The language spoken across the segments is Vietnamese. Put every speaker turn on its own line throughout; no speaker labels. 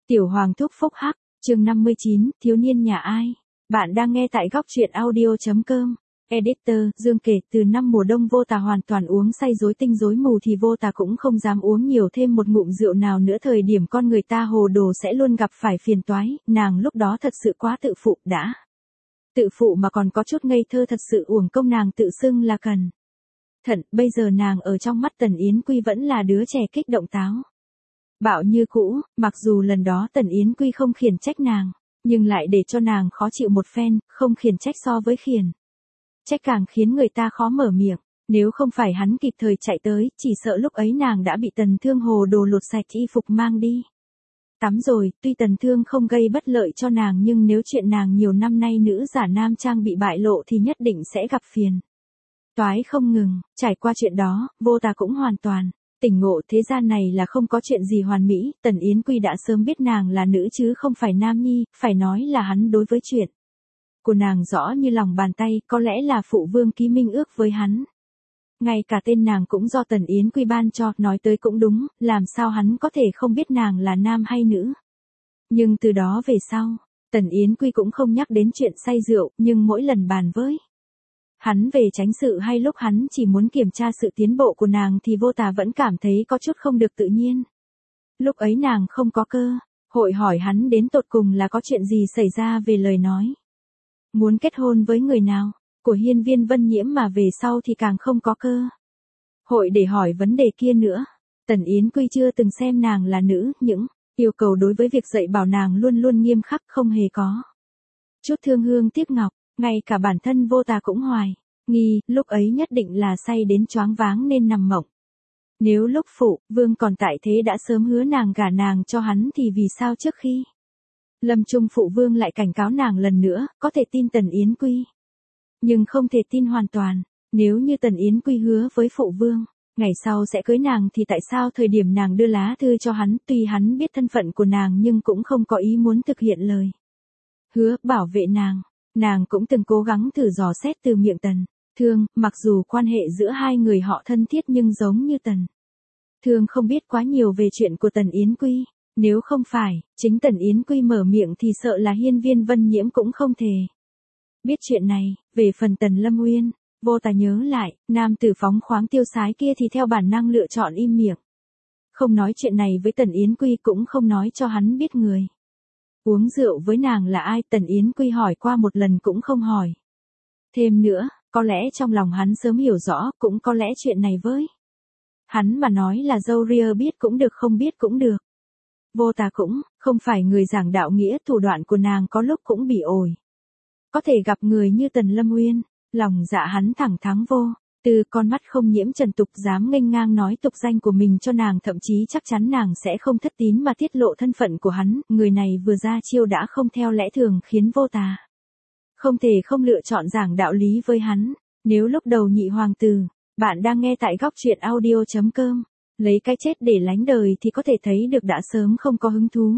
Tiểu Hoàng thúc phúc hắc, chương 59, thiếu niên nhà ai? Bạn đang nghe tại góc truyện audio.com. Editor, Dương kể từ năm mùa đông vô tà hoàn toàn uống say rối tinh rối mù thì vô tà cũng không dám uống nhiều thêm một ngụm rượu nào nữa. Thời điểm con người ta hồ đồ sẽ luôn gặp phải phiền toái, nàng lúc đó thật sự quá tự phụ đã. Tự phụ mà còn có chút ngây thơ, thật sự uổng công nàng tự xưng là cần. Thận, bây giờ nàng ở trong mắt Tần Yến Quy vẫn là đứa trẻ kích động táo bạo như cũ, mặc dù lần đó Tần Yến Quy không khiển trách nàng, nhưng lại để cho nàng khó chịu một phen, không khiển trách so với khiển trách càng khiến người ta khó mở miệng. Nếu không phải hắn kịp thời chạy tới, chỉ sợ lúc ấy nàng đã bị Tần Thương hồ đồ lột sạch y phục mang đi tắm rồi. Tuy Tần Thương không gây bất lợi cho nàng, nhưng nếu chuyện nàng nhiều năm nay nữ giả nam trang bị bại lộ thì nhất định sẽ gặp phiền toái không ngừng. Trải qua chuyện đó, vô tà cũng hoàn toàn tỉnh ngộ, thế gian này là không có chuyện gì hoàn mỹ. Tần Yến Quy đã sớm biết nàng là nữ chứ không phải nam nhi, phải nói là hắn đối với chuyện của nàng rõ như lòng bàn tay, có lẽ là phụ vương ký minh ước với hắn. Ngay cả tên nàng cũng do Tần Yến Quy ban cho, nói tới cũng đúng, làm sao hắn có thể không biết nàng là nam hay nữ. Nhưng từ đó về sau, Tần Yến Quy cũng không nhắc đến chuyện say rượu, nhưng mỗi lần bàn với hắn về chánh sự hay lúc hắn chỉ muốn kiểm tra sự tiến bộ của nàng thì vô tà vẫn cảm thấy có chút không được tự nhiên. Lúc ấy nàng không có cơ hội hỏi hắn đến tột cùng là có chuyện gì xảy ra về lời nói muốn kết hôn với người nào của Hiên Viên Vân Nhiễm, mà về sau thì càng không có cơ hội để hỏi vấn đề kia nữa. Tần Yến Quy chưa từng xem nàng là nữ, những yêu cầu đối với việc dạy bảo nàng luôn luôn nghiêm khắc, không hề có chút thương hương tiếc ngọc. Ngay cả bản thân vô tà cũng hoài nghi, lúc ấy nhất định là say đến choáng váng nên nằm mộng. Nếu lúc phụ vương còn tại thế đã sớm hứa nàng gả nàng cho hắn thì vì sao trước khi lâm chung phụ vương lại cảnh cáo nàng lần nữa? Có thể tin Tần Yến Quy, nhưng không thể tin hoàn toàn. Nếu như Tần Yến Quy hứa với phụ vương ngày sau sẽ cưới nàng thì tại sao thời điểm nàng đưa lá thư cho hắn, tuy hắn biết thân phận của nàng nhưng cũng không có ý muốn thực hiện lời hứa bảo vệ nàng. Nàng cũng từng cố gắng thử dò xét từ miệng Tần Thương, mặc dù quan hệ giữa hai người họ thân thiết nhưng giống như Tần Thương không biết quá nhiều về chuyện của Tần Yến Quy. Nếu không phải chính Tần Yến Quy mở miệng thì sợ là Hiên Viên Vân Nhiễm cũng không thể biết chuyện này. Về phần Tần Lâm Uyên, vô tà nhớ lại, nam tử phóng khoáng tiêu sái kia thì theo bản năng lựa chọn im miệng, không nói chuyện này với Tần Yến Quy, cũng không nói cho hắn biết người uống rượu với nàng là ai. Tần Yến Quy hỏi qua một lần cũng không hỏi thêm nữa. Có lẽ trong lòng hắn sớm hiểu rõ, cũng có lẽ chuyện này với hắn mà nói là dâu ria, biết cũng được không biết cũng được. Vô tà cũng không phải người giảng đạo nghĩa, thủ đoạn của nàng có lúc cũng bị ổi. Có thể gặp người như Tần Lâm Uyên, lòng dạ hắn thẳng thắn vô tư, con mắt không nhiễm trần tục, dám nghênh ngang nói tục danh của mình cho nàng, thậm chí chắc chắn nàng sẽ không thất tín mà tiết lộ thân phận của hắn. Người này vừa ra chiêu đã không theo lẽ thường, khiến vô tà không thể không lựa chọn giảng đạo lý với hắn. Nếu lúc đầu nhị hoàng tử, bạn đang nghe tại góc truyện audio.com, lấy cái chết để lánh đời thì có thể thấy được đã sớm không có hứng thú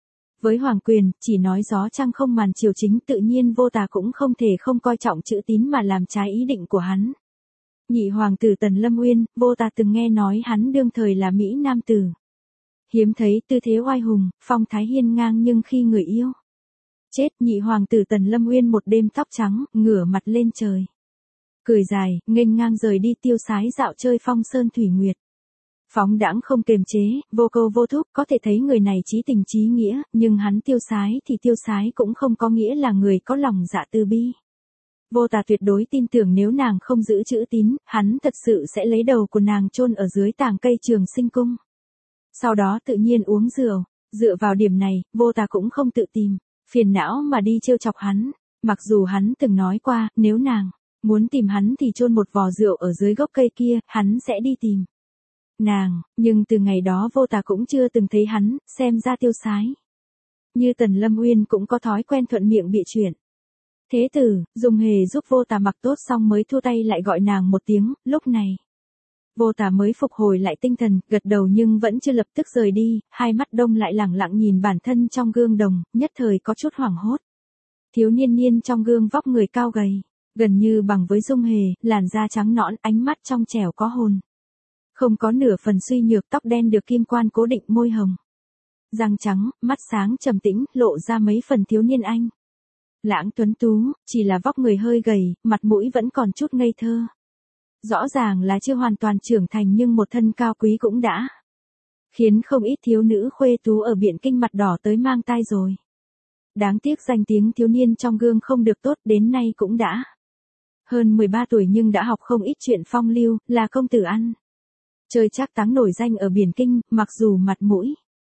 với hoàng quyền, chỉ nói gió trăng không màn chiều chính. Tự nhiên vô tà cũng không thể không coi trọng chữ tín mà làm trái ý định của hắn. Nhị hoàng tử Tần Lâm Uyên, vô tà từng nghe nói hắn đương thời là mỹ nam tử hiếm thấy, tư thế oai hùng, phong thái hiên ngang, nhưng khi người yêu chết, nhị hoàng tử Tần Lâm Uyên một đêm tóc trắng, ngửa mặt lên trời cười dài, nghênh ngang rời đi, tiêu sái dạo chơi phong sơn thủy nguyệt, phóng đãng không kềm chế, vô câu vô thúc. Có thể thấy người này chí tình chí nghĩa, nhưng hắn tiêu sái thì tiêu sái cũng không có nghĩa là người có lòng dạ từ bi. Vô tà tuyệt đối tin tưởng nếu nàng không giữ chữ tín, hắn thật sự sẽ lấy đầu của nàng chôn ở dưới tàng cây Trường Sinh Cung, sau đó tự nhiên uống rượu. Dựa vào điểm này, vô tà cũng không tự tìm phiền não mà đi trêu chọc hắn. Mặc dù hắn từng nói qua, nếu nàng muốn tìm hắn thì chôn một vò rượu ở dưới gốc cây kia, hắn sẽ đi tìm nàng. Nhưng từ ngày đó vô tà cũng chưa từng thấy hắn xem ra tiêu sái như Tần Lâm Uyên, cũng có thói quen thuận miệng bịa chuyện. Thế tử, Dung Hề giúp vô tà mặc tốt xong mới thu tay lại gọi nàng một tiếng. Lúc này vô tà mới phục hồi lại tinh thần, gật đầu nhưng vẫn chưa lập tức rời đi, hai mắt đông lại lẳng lặng nhìn bản thân trong gương đồng, nhất thời có chút hoảng hốt. Thiếu niên niên trong gương vóc người cao gầy, gần như bằng với Dung Hề, làn da trắng nõn, ánh mắt trong trẻo có hồn, không có nửa phần suy nhược, tóc đen được kim quan cố định, môi hồng răng trắng, mắt sáng trầm tĩnh, lộ ra mấy phần thiếu niên anh. Lãng tuấn tú, chỉ là vóc người hơi gầy, mặt mũi vẫn còn chút ngây thơ. Rõ ràng là chưa hoàn toàn trưởng thành nhưng một thân cao quý cũng đã khiến không ít thiếu nữ khuê tú ở Biện Kinh mặt đỏ tới mang tai rồi. Đáng tiếc danh tiếng thiếu niên trong gương không được tốt, đến nay cũng đã hơn 13 tuổi nhưng đã học không ít chuyện phong lưu, là công tử ăn chơi trác táng nổi danh ở Biện Kinh, mặc dù mặt mũi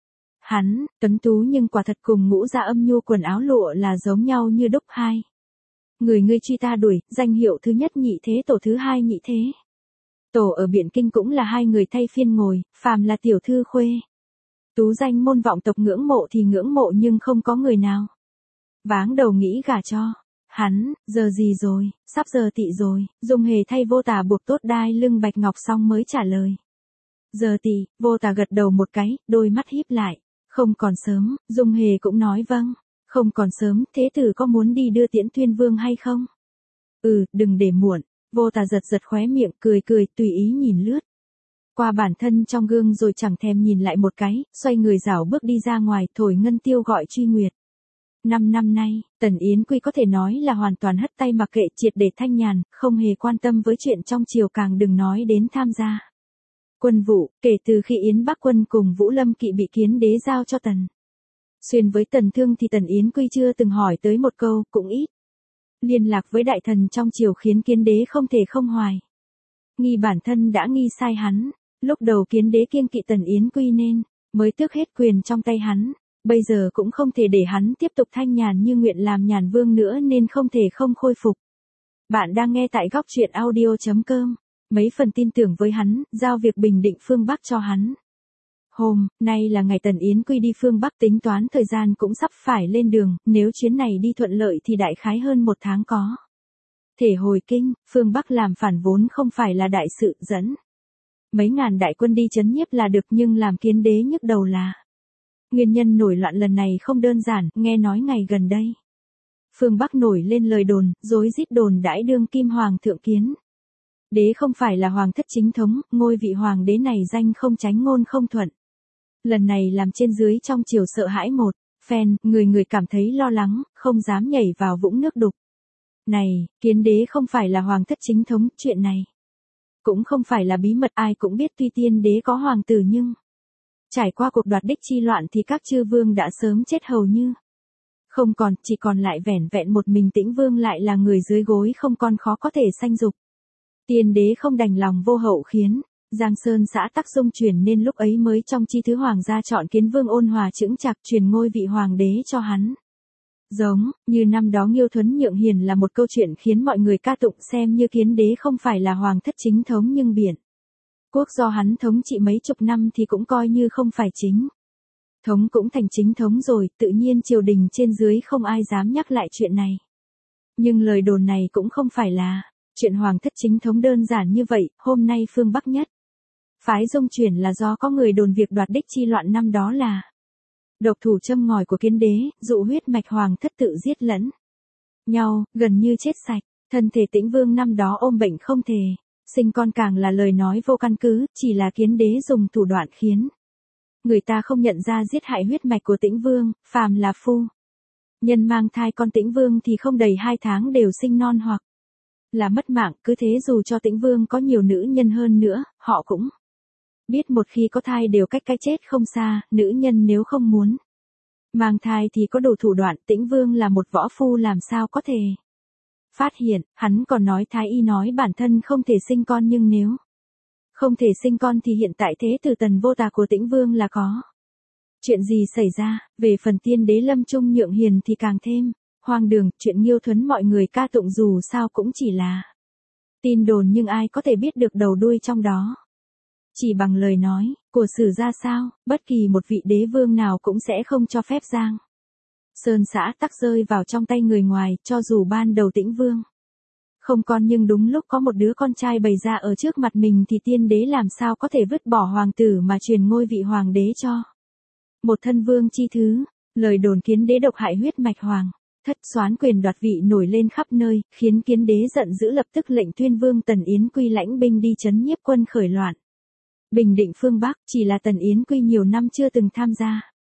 hắn tuấn tú nhưng quả thật cùng Ngũ Gia Âm Nhu quần áo lụa là giống nhau như đúc hai. Người ngươi truy ta đuổi, danh hiệu thứ nhất nhị thế tổ, thứ hai nhị thế tổ ở Biện Kinh cũng là hai người thay phiên ngồi, phàm là tiểu thư khuê tú danh môn vọng tộc ngưỡng mộ thì ngưỡng mộ nhưng không có người nào váng đầu nghĩ gả cho hắn. Giờ gì rồi, sắp giờ tỵ rồi, Dung Hề thay Vô Tà buộc tốt đai lưng bạch ngọc xong mới trả lời. Giờ tỵ, Vô Tà gật đầu một cái, đôi mắt híp lại. Không còn sớm, Dung Hề cũng nói vâng. Không còn sớm, thế tử có muốn đi đưa tiễn Tuyên Vương hay không? Đừng để muộn. Vô Tà giật giật khóe miệng, cười cười, tùy ý nhìn lướt qua bản thân trong gương rồi chẳng thèm nhìn lại một cái, xoay người rảo bước đi ra ngoài, thổi ngân tiêu gọi truy nguyệt. 5 năm nay, Tần Yến Quy có thể nói là hoàn toàn hất tay mặc kệ, triệt để thanh nhàn, không hề quan tâm với chuyện trong triều, càng đừng nói đến tham gia quân vụ. Kể từ khi Yến Bắc Quân cùng Vũ Lâm Kỵ bị Kiến Đế giao cho Tần Xuyên với Tần Thương thì Tần Yến Quy chưa từng hỏi tới một câu, cũng ít liên lạc với đại thần trong triều, khiến Kiến Đế không thể không hoài nghi bản thân đã nghi sai hắn. Lúc đầu Kiến Đế kiêng kỵ Tần Yến Quy nên mới tước hết quyền trong tay hắn. Bây giờ cũng không thể để hắn tiếp tục thanh nhàn như nguyện làm nhàn vương nữa nên không thể không khôi phục. Bạn đang nghe tại góc truyện audio.com. Mấy phần tin tưởng với hắn, giao việc bình định phương Bắc cho hắn. Nay là ngày Tần Yến Quy đi phương Bắc, tính toán thời gian cũng sắp phải lên đường, nếu chuyến này đi thuận lợi thì đại khái hơn 1 tháng có thể hồi kinh. Phương Bắc làm phản vốn không phải là đại sự, dẫn mấy ngàn đại quân đi trấn nhiếp là được, nhưng làm Kiến Đế nhức đầu là nguyên nhân nổi loạn lần này không đơn giản. Nghe nói ngày gần đây phương Bắc nổi lên lời đồn, rối rít đồn đãi đương kim hoàng thượng Kiến Đế không phải là hoàng thất chính thống, ngôi vị hoàng đế này danh không tránh ngôn không thuận. Lần này làm trên dưới trong triều sợ hãi một phen, người cảm thấy lo lắng, không dám nhảy vào vũng nước đục này. Kiến Đế không phải là hoàng thất chính thống, chuyện này cũng không phải là bí mật, ai cũng biết. Tuy Tiên Đế có hoàng tử nhưng trải qua cuộc đoạt đích chi loạn thì các chư vương đã sớm chết hầu như không còn, chỉ còn lại vẻn vẹn một mình Tĩnh Vương, lại là người dưới gối không con, khó có thể sanh dục. Tiên Đế không đành lòng vô hậu khiến Giang Sơn xã tắc dung chuyển, nên lúc ấy mới trong chi thứ hoàng gia chọn Kiến Vương ôn hòa chững chạc, truyền ngôi vị hoàng đế cho hắn. Giống như năm đó Nghiêu Thuấn nhượng hiền là một câu chuyện khiến mọi người ca tụng, xem như Kiến Đế không phải là hoàng thất chính thống nhưng Biện Quốc do hắn thống trị mấy chục năm thì cũng coi như không phải chính thống cũng thành chính thống rồi, tự nhiên triều đình trên dưới không ai dám nhắc lại chuyện này. Nhưng lời đồn này cũng không phải là chuyện hoàng thất chính thống đơn giản như vậy. Hôm nay phương Bắc nhất phái dung chuyển là do có người đồn việc đoạt đích chi loạn năm đó là độc thủ châm ngòi của Kiến Đế, dụ huyết mạch hoàng thất tự giết lẫn nhau, gần như chết sạch. Thân thể Tĩnh Vương năm đó ôm bệnh không thể sinh con, càng là lời nói vô căn cứ, chỉ là Kiến Đế dùng thủ đoạn khiến người ta không nhận ra giết hại huyết mạch của Tĩnh Vương. Phàm là phu nhân mang thai con Tĩnh Vương thì không đầy 2 tháng đều sinh non hoặc là mất mạng. Cứ thế dù cho Tĩnh Vương có nhiều nữ nhân hơn nữa, họ cũng biết một khi có thai đều cách cái chết không xa. Nữ nhân nếu không muốn mang thai thì có đủ thủ đoạn. Tĩnh Vương là một võ phu, làm sao có thể phát hiện. Hắn còn nói thái y nói bản thân không thể sinh con, nhưng nếu không thể sinh con thì hiện tại thế tử Tần Vô Tà của Tĩnh Vương là có chuyện gì xảy ra. Về phần Tiên Đế lâm trung nhượng hiền thì càng thêm hoang đường. Chuyện Nghiêu Thuấn mọi người ca tụng dù sao cũng chỉ là tin đồn, nhưng ai có thể biết được đầu đuôi trong đó. Chỉ bằng lời nói của sử ra sao, bất kỳ một vị đế vương nào cũng sẽ không cho phép Giang Sơn xã tắc rơi vào trong tay người ngoài. Cho dù ban đầu Tĩnh Vương không con, nhưng đúng lúc có một đứa con trai bày ra ở trước mặt mình thì Tiên Đế làm sao có thể vứt bỏ hoàng tử mà truyền ngôi vị hoàng đế cho một thân vương chi thứ. Lời đồn Kiến Đế độc hại huyết mạch hoàng thất, soán quyền đoạt vị nổi lên khắp nơi, khiến Kiến Đế giận dữ, lập tức lệnh Tuyên Vương Tần Yến Quy lãnh binh đi trấn nhiếp quân khởi loạn bình định phương Bắc. Chỉ là Tần Yến Quy nhiều năm chưa từng tham gia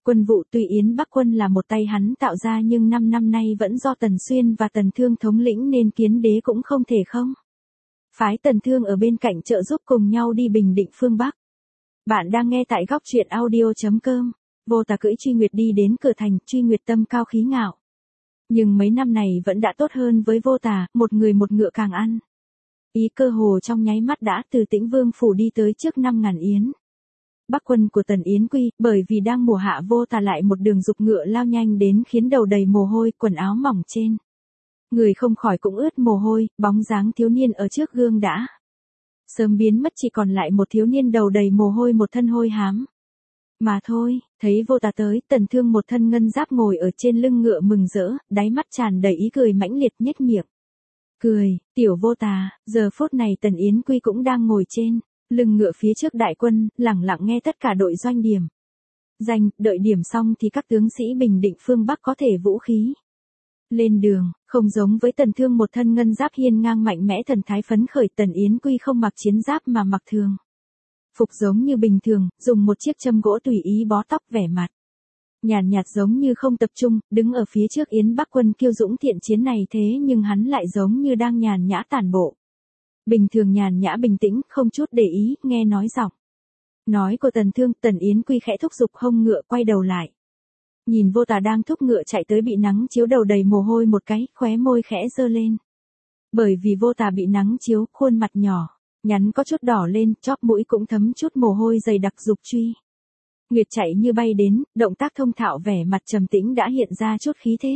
Quân vụ tuy Yến Bắc Quân là một tay hắn tạo ra nhưng 5 năm nay vẫn do Tần Xuyên và Tần Thương thống lĩnh nên Kiến Đế cũng không thể không phái Tần Thương ở bên cạnh trợ giúp cùng nhau đi bình định phương Bắc. Bạn đang nghe tại góc truyện audio.com. Vô Tà cưỡi Truy Nguyệt đi đến cửa thành, Truy Nguyệt tâm cao khí ngạo. Nhưng mấy năm này vẫn đã tốt hơn với Vô Tà, một người một ngựa càng ăn. Ý cơ hồ trong nháy mắt đã từ Tĩnh Vương phủ đi tới trước 5.000 yến. Bắc quân của Tần Yến Quy, bởi vì đang mùa hạ, Vô Tà lại một đường dục ngựa lao nhanh đến khiến đầu đầy mồ hôi, quần áo mỏng trên người không khỏi cũng ướt mồ hôi, bóng dáng thiếu niên ở trước gương đã sớm biến mất, chỉ còn lại một thiếu niên đầu đầy mồ hôi, một thân hôi hám. Mà thôi, thấy Vô Tà tới, Tần Thương một thân ngân giáp ngồi ở trên lưng ngựa mừng rỡ, đáy mắt tràn đầy ý cười mãnh liệt, nhếch miệng cười. Tiểu Vô Tà, giờ phút này Tần Yến Quy cũng đang ngồi trên lưng ngựa phía trước đại quân, lẳng lặng nghe tất cả đội doanh điểm danh, đợi điểm xong thì các tướng sĩ bình định phương Bắc có thể vũ khí lên đường. Không giống với Tần Thương một thân ngân giáp hiên ngang mạnh mẽ thần thái phấn khởi, Tần Yến Quy không mặc chiến giáp mà mặc thường phục giống như bình thường, dùng một chiếc châm gỗ tùy ý bó tóc, vẻ mặt nhàn nhạt giống như không tập trung, đứng ở phía trước Yến Bắc quân kiêu dũng thiện chiến này, thế nhưng hắn lại giống như đang nhàn nhã tản bộ. Bình thường nhàn nhã bình tĩnh, không chút để ý, nghe nói giọng nói của Tần Thương, Tần Yến Quy khẽ thúc giục hông ngựa, quay đầu lại. Nhìn Vô Tà đang thúc ngựa chạy tới, bị nắng chiếu đầu đầy mồ hôi một cái, khóe môi khẽ giơ lên. Bởi vì Vô Tà bị nắng chiếu, khuôn mặt nhỏ nhắn có chút đỏ lên, chóp mũi cũng thấm chút mồ hôi dày đặc, dục Truy Nguyệt chạy như bay đến, động tác thông thạo, vẻ mặt trầm tĩnh đã hiện ra chút khí thế.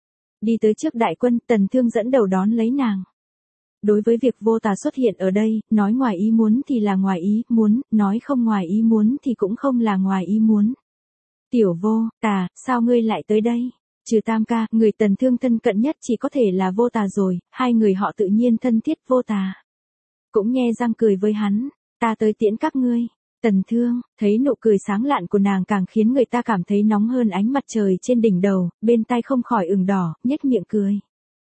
Đi tới trước đại quân, Tần Thương dẫn đầu đón lấy nàng. Đối với việc Vô Tà xuất hiện ở đây, nói ngoài ý muốn thì là ngoài ý muốn, nói không ngoài ý muốn thì cũng không là ngoài ý muốn. Tiểu Vô Tà, sao ngươi lại tới đây? Trừ Tam ca, người Tần Thương thân cận nhất chỉ có thể là Vô Tà rồi, hai người họ tự nhiên thân thiết. Vô Tà cũng nhe răng cười với hắn, ta tới tiễn các ngươi. Tần Thương, thấy nụ cười sáng lạn của nàng càng khiến người ta cảm thấy nóng hơn ánh mặt trời trên đỉnh đầu, bên tai không khỏi ửng đỏ, nhếch miệng cười.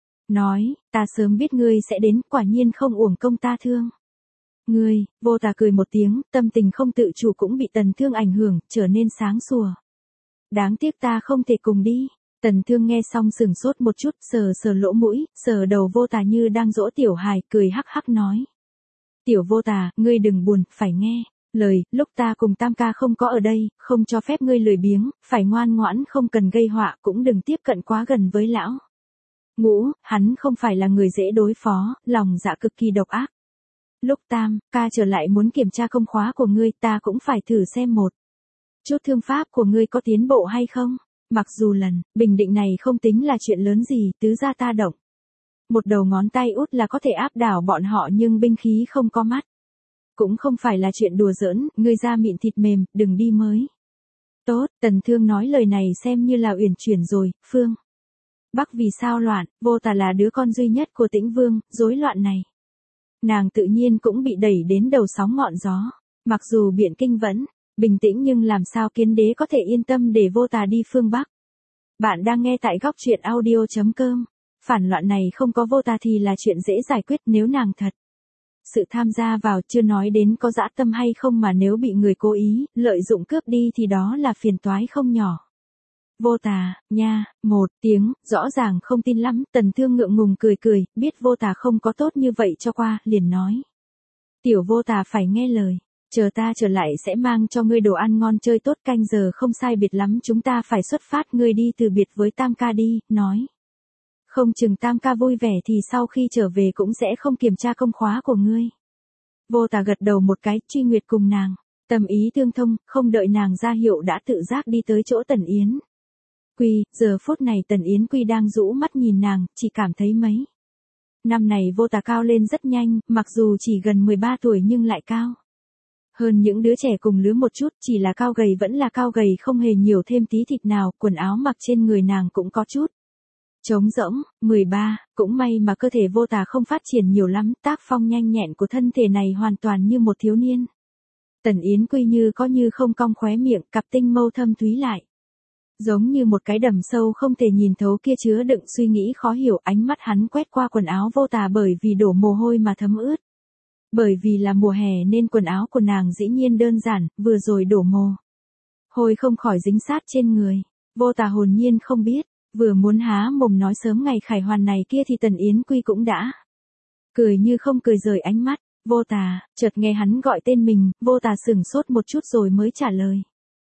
Nói, ta sớm biết ngươi sẽ đến, quả nhiên không uổng công ta thương ngươi. Vô Tà cười một tiếng, tâm tình không tự chủ cũng bị Tần Thương ảnh hưởng, trở nên sáng sủa. Đáng tiếc ta không thể cùng đi. Tần Thương nghe xong sừng sốt một chút, sờ sờ lỗ mũi, sờ đầu Vô Tà như đang dỗ tiểu hài, cười hắc hắc nói. Tiểu Vô Tà, ngươi đừng buồn, phải nghe lời, lúc ta cùng Tam ca không có ở đây, không cho phép ngươi lười biếng, phải ngoan ngoãn, không cần gây họa, cũng đừng tiếp cận quá gần với lão Ngũ, hắn không phải là người dễ đối phó, lòng dạ cực kỳ độc ác. Lúc Tam ca trở lại muốn kiểm tra công khóa của ngươi, ta cũng phải thử xem một chút thương pháp của ngươi có tiến bộ hay không. Mặc dù lần bình định này không tính là chuyện lớn gì, tứ gia ta động một đầu ngón tay út là có thể áp đảo bọn họ, nhưng binh khí không có mắt cũng không phải là chuyện đùa giỡn, ngươi da mịn thịt mềm, đừng đi mới tốt. Tần Thương nói lời này xem như là uyển chuyển rồi. Phương Bắc vì sao loạn? Vô Tà là đứa con duy nhất của Tĩnh Vương, rối loạn này nàng tự nhiên cũng bị đẩy đến đầu sóng ngọn gió. Mặc dù Biện Kinh vẫn bình tĩnh nhưng làm sao Kiến Đế có thể yên tâm để Vô Tà đi phương Bắc. Bạn đang nghe tại góc truyện audio.com. Phản loạn này không có Vô Tà thì là chuyện dễ giải quyết, nếu nàng thật sự tham gia vào, chưa nói đến có dã tâm hay không, mà nếu bị người cố ý lợi dụng cướp đi thì đó là phiền toái không nhỏ. Vô Tà, nha, một tiếng, rõ ràng không tin lắm. Tần Thương ngượng ngùng cười cười, biết Vô Tà không có tốt như vậy cho qua, liền nói. Tiểu Vô Tà phải nghe lời, chờ ta trở lại sẽ mang cho ngươi đồ ăn ngon chơi tốt, canh giờ không sai biệt lắm chúng ta phải xuất phát, ngươi đi từ biệt với Tam ca đi, nói. Không chừng Tam ca vui vẻ thì sau khi trở về cũng sẽ không kiểm tra công khóa của ngươi. Vô Tà gật đầu một cái, Truy Nguyệt cùng nàng tâm ý tương thông, không đợi nàng ra hiệu đã tự giác đi tới chỗ Tần Yến Quy. Giờ phút này Tần Yến Quy đang rũ mắt nhìn nàng, chỉ cảm thấy mấy năm này Vô Tà cao lên rất nhanh, mặc dù chỉ gần 13 tuổi nhưng lại cao hơn những đứa trẻ cùng lứa một chút, chỉ là cao gầy vẫn là cao gầy, không hề nhiều thêm tí thịt nào, quần áo mặc trên người nàng cũng có chút trống rỗng. 13, cũng may mà cơ thể Vô Tà không phát triển nhiều lắm, tác phong nhanh nhẹn của thân thể này hoàn toàn như một thiếu niên. Tần Yến Quy như có như không cong khóe miệng, cặp tinh mâu thâm thúy lại giống như một cái đầm sâu không thể nhìn thấu kia, chứa đựng suy nghĩ khó hiểu. Ánh mắt hắn quét qua quần áo Vô Tà, bởi vì đổ mồ hôi mà thấm ướt. Bởi vì là mùa hè nên quần áo của nàng dĩ nhiên đơn giản, vừa rồi đổ mồ hôi không khỏi dính sát trên người. Vô Tà hồn nhiên không biết, vừa muốn há mồm nói sớm ngày khải hoàn này kia thì Tần Yến Quy cũng đã cười như không cười rời ánh mắt. Vô Tà, chợt nghe hắn gọi tên mình, Vô Tà sửng sốt một chút rồi mới trả lời.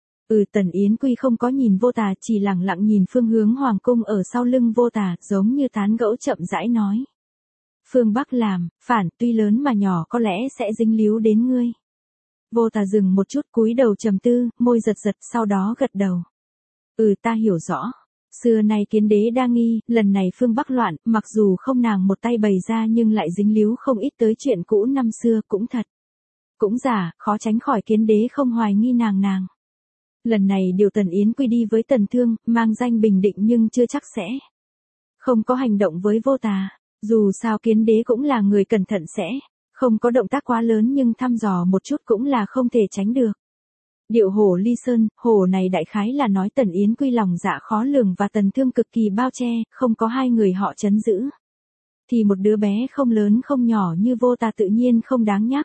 Tần Yến Quy không có nhìn Vô Tà, chỉ lặng lặng nhìn phương hướng hoàng cung ở sau lưng Vô Tà, giống như tán gẫu chậm rãi nói. Phương Bắc làm, phản tuy lớn mà nhỏ có lẽ sẽ dính líu đến ngươi. Vô Tà dừng một chút cúi đầu trầm tư, môi giật giật sau đó gật đầu. Ta hiểu rõ. Xưa nay Kiến Đế đa nghi, lần này phương Bắc loạn, mặc dù không nàng một tay bày ra nhưng lại dính líu không ít tới chuyện cũ năm xưa cũng thật. Cũng giả, khó tránh khỏi Kiến Đế không hoài nghi nàng. Lần này điều Tần Yến Quy đi với Tần Thương, mang danh bình định nhưng chưa chắc sẽ không có hành động với Vô Tà. Dù sao Kiến Đế cũng là người cẩn thận sẽ không có động tác quá lớn nhưng thăm dò một chút cũng là không thể tránh được. Điệu hổ ly sơn, hổ này đại khái là nói Tần Yến Quy lòng dạ khó lường và Tần Thương cực kỳ bao che, không có hai người họ trấn giữ. Thì một đứa bé không lớn không nhỏ như Vô Tà tự nhiên không đáng nhắc.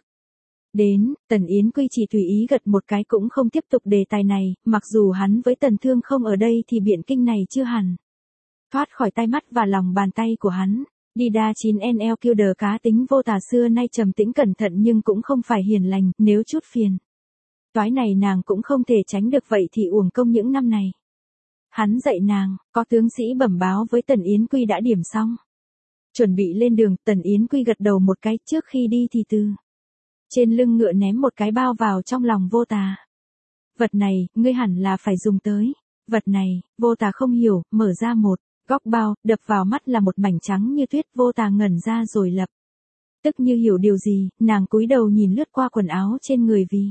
Đến, Tần Yến Quy chỉ tùy ý gật một cái cũng không tiếp tục đề tài này, mặc dù hắn với Tần Thương không ở đây thì biện kinh này chưa hẳn thoát khỏi tay mắt và lòng bàn tay của hắn. Đi đa 9NL kêu đờ cá tính Vô Tà xưa nay trầm tĩnh cẩn thận nhưng cũng không phải hiền lành, nếu chút phiền toái này nàng cũng không thể tránh được vậy thì uổng công những năm này. Hắn dạy nàng, có tướng sĩ bẩm báo với Tần Yến Quy đã điểm xong. Chuẩn bị lên đường, Tần Yến Quy gật đầu một cái, trước khi đi thì từ trên lưng ngựa ném một cái bao vào trong lòng Vô Tà. Vật này, ngươi hẳn là phải dùng tới. Vật này, Vô Tà không hiểu, mở ra một góc bao, đập vào mắt là một mảnh trắng như tuyết. Vô Tà ngẩn ra rồi lập tức như hiểu điều gì, nàng cúi đầu nhìn lướt qua quần áo trên người vì.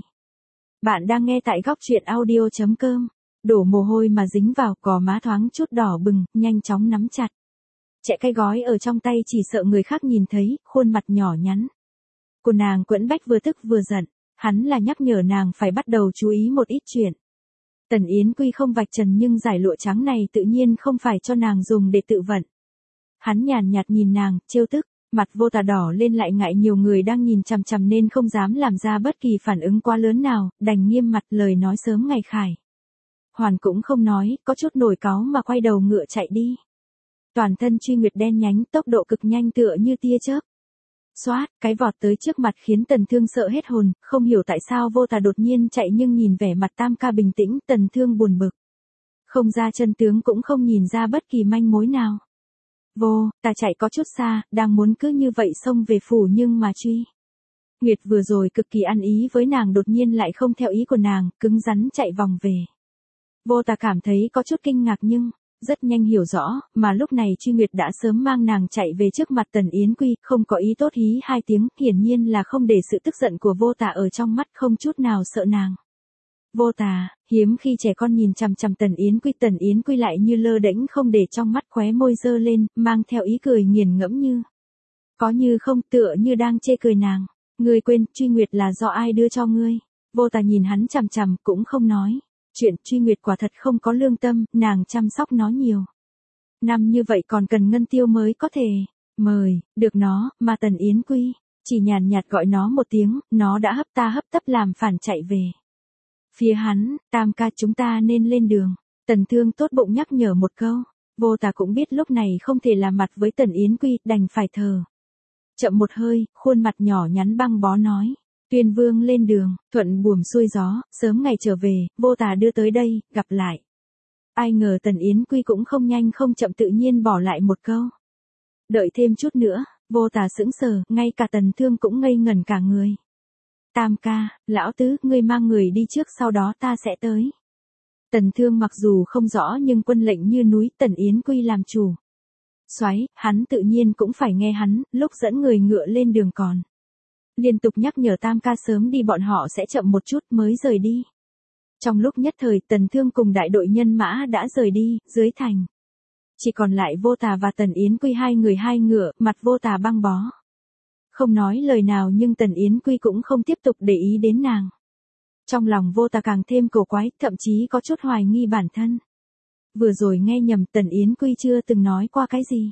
Bạn đang nghe tại góc truyện audio.com. Đổ mồ hôi mà dính vào, gò má thoáng chút đỏ bừng, nhanh chóng nắm chặt. Chẹ cái gói ở trong tay chỉ sợ người khác nhìn thấy, khuôn mặt nhỏ nhắn của nàng quẫn bách vừa tức vừa giận. Hắn là nhắc nhở nàng phải bắt đầu chú ý một ít chuyện. Tần Yến Quy không vạch trần nhưng giải lụa trắng này tự nhiên không phải cho nàng dùng để tự vận. Hắn nhàn nhạt nhìn nàng, trêu tức. Mặt Vô Tà đỏ lên, lại ngại nhiều người đang nhìn chằm chằm nên không dám làm ra bất kỳ phản ứng quá lớn nào, đành nghiêm mặt lời nói sớm ngày khải hoàn cũng không nói, có chút nổi cáu mà quay đầu ngựa chạy đi. Toàn thân truy nguyệt đen nhánh, tốc độ cực nhanh tựa như tia chớp. Xoát, cái vọt tới trước mặt khiến Tần Thương sợ hết hồn, không hiểu tại sao Vô Tà đột nhiên chạy nhưng nhìn vẻ mặt Tam Ca bình tĩnh, Tần Thương buồn bực. Không ra chân tướng cũng không nhìn ra bất kỳ manh mối nào. Vô Tà chạy có chút xa, đang muốn cứ như vậy xông về phủ nhưng mà truy nguyệt vừa rồi cực kỳ ăn ý với nàng đột nhiên lại không theo ý của nàng, cứng rắn chạy vòng về. Vô Tà cảm thấy có chút kinh ngạc nhưng rất nhanh hiểu rõ, mà lúc này truy nguyệt đã sớm mang nàng chạy về trước mặt Tần Yến Quy, không có ý tốt hí hai tiếng, hiển nhiên là không để sự tức giận của Vô Tà ở trong mắt, không chút nào sợ nàng. Vô Tà, hiếm khi trẻ con nhìn chằm chằm Tần Yến Quy lại như lơ đễnh không để trong mắt, khóe môi giơ lên, mang theo ý cười nghiền ngẫm như có như không, tựa như đang chê cười nàng. Ngươi quên, truy nguyệt là do ai đưa cho ngươi? Vô Tà nhìn hắn chằm chằm, cũng không nói. Chuyện truy nguyệt quả thật không có lương tâm, nàng chăm sóc nó nhiều năm như vậy còn cần ngân tiêu mới có thể mời được nó, mà Tần Yến Quy chỉ nhàn nhạt gọi nó một tiếng, nó đã hấp tấp làm phản chạy về phía hắn. Tam Ca, chúng ta nên lên đường. Tần Thương tốt bụng nhắc nhở một câu. Vô Tà cũng biết lúc này không thể làm mặt với Tần Yến Quy, đành phải thở chậm một hơi, khuôn mặt nhỏ nhắn băng bó nói. Tuyên Vương lên đường, thuận buồm xuôi gió, sớm ngày trở về, Vô Tà đưa tới đây, gặp lại. Ai ngờ Tần Yến Quy cũng không nhanh không chậm tự nhiên bỏ lại một câu. Đợi thêm chút nữa. Vô Tà sững sờ, ngay cả Tần Thương cũng ngây ngẩn cả người. Tam Ca, lão tứ, ngươi mang người đi trước sau đó ta sẽ tới. Tần Thương mặc dù không rõ nhưng quân lệnh như núi, Tần Yến Quy làm chủ soái, hắn tự nhiên cũng phải nghe hắn, lúc dẫn người ngựa lên đường còn liên tục nhắc nhở Tam Ca sớm đi, bọn họ sẽ chậm một chút mới rời đi. Trong lúc nhất thời, Tần Thương cùng đại đội nhân mã đã rời đi, dưới thành chỉ còn lại Vô Tà và Tần Yến Quy hai người hai ngựa, mặt Vô Tà băng bó không nói lời nào nhưng Tần Yến Quy cũng không tiếp tục để ý đến nàng. Trong lòng Vô Tà càng thêm cổ quái, thậm chí có chút hoài nghi bản thân. Vừa rồi nghe nhầm, Tần Yến Quy chưa từng nói qua cái gì.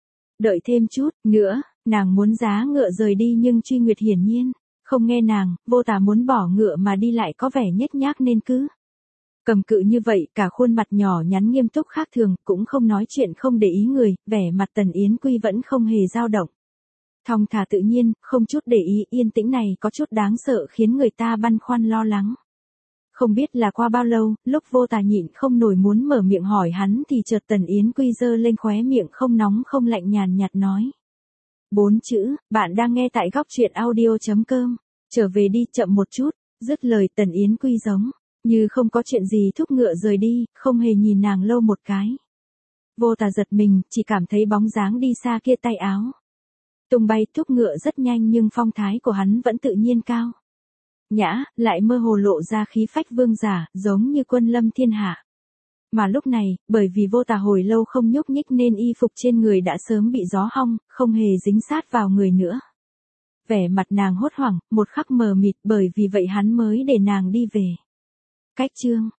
Đợi thêm chút nữa, nàng muốn giá ngựa rời đi nhưng truy nguyệt hiển nhiên không nghe nàng. Vô Tà muốn bỏ ngựa mà đi lại có vẻ nhếch nhác nên cứ Cầm cự như vậy, cả khuôn mặt nhỏ nhắn nghiêm túc khác thường, cũng không nói chuyện không để ý người, vẻ mặt Tần Yến Quy vẫn không hề dao động. Thong thả tự nhiên, không chút để ý, yên tĩnh này có chút đáng sợ khiến người ta băn khoăn lo lắng. Không biết là qua bao lâu, lúc Vô Tà nhịn không nổi muốn mở miệng hỏi hắn thì chợt Tần Yến Quy giơ lên khóe miệng không nóng không lạnh nhàn nhạt nói. 4 chữ, bạn đang nghe tại góc truyện audio.com. Trở về đi, chậm một chút. Dứt lời Tần Yến Quy giống như không có chuyện gì thúc ngựa rời đi, không hề nhìn nàng lâu một cái. Vô Tà giật mình, chỉ cảm thấy bóng dáng đi xa kia tay áo tung bay, thúc ngựa rất nhanh nhưng phong thái của hắn vẫn tự nhiên cao nhã, lại mơ hồ lộ ra khí phách vương giả, giống như quân lâm thiên hạ. Mà lúc này, bởi vì Vô Tà hồi lâu không nhúc nhích nên y phục trên người đã sớm bị gió hong, không hề dính sát vào người nữa. Vẻ mặt nàng hốt hoảng, một khắc mờ mịt, bởi vì vậy hắn mới để nàng đi về. Cách chương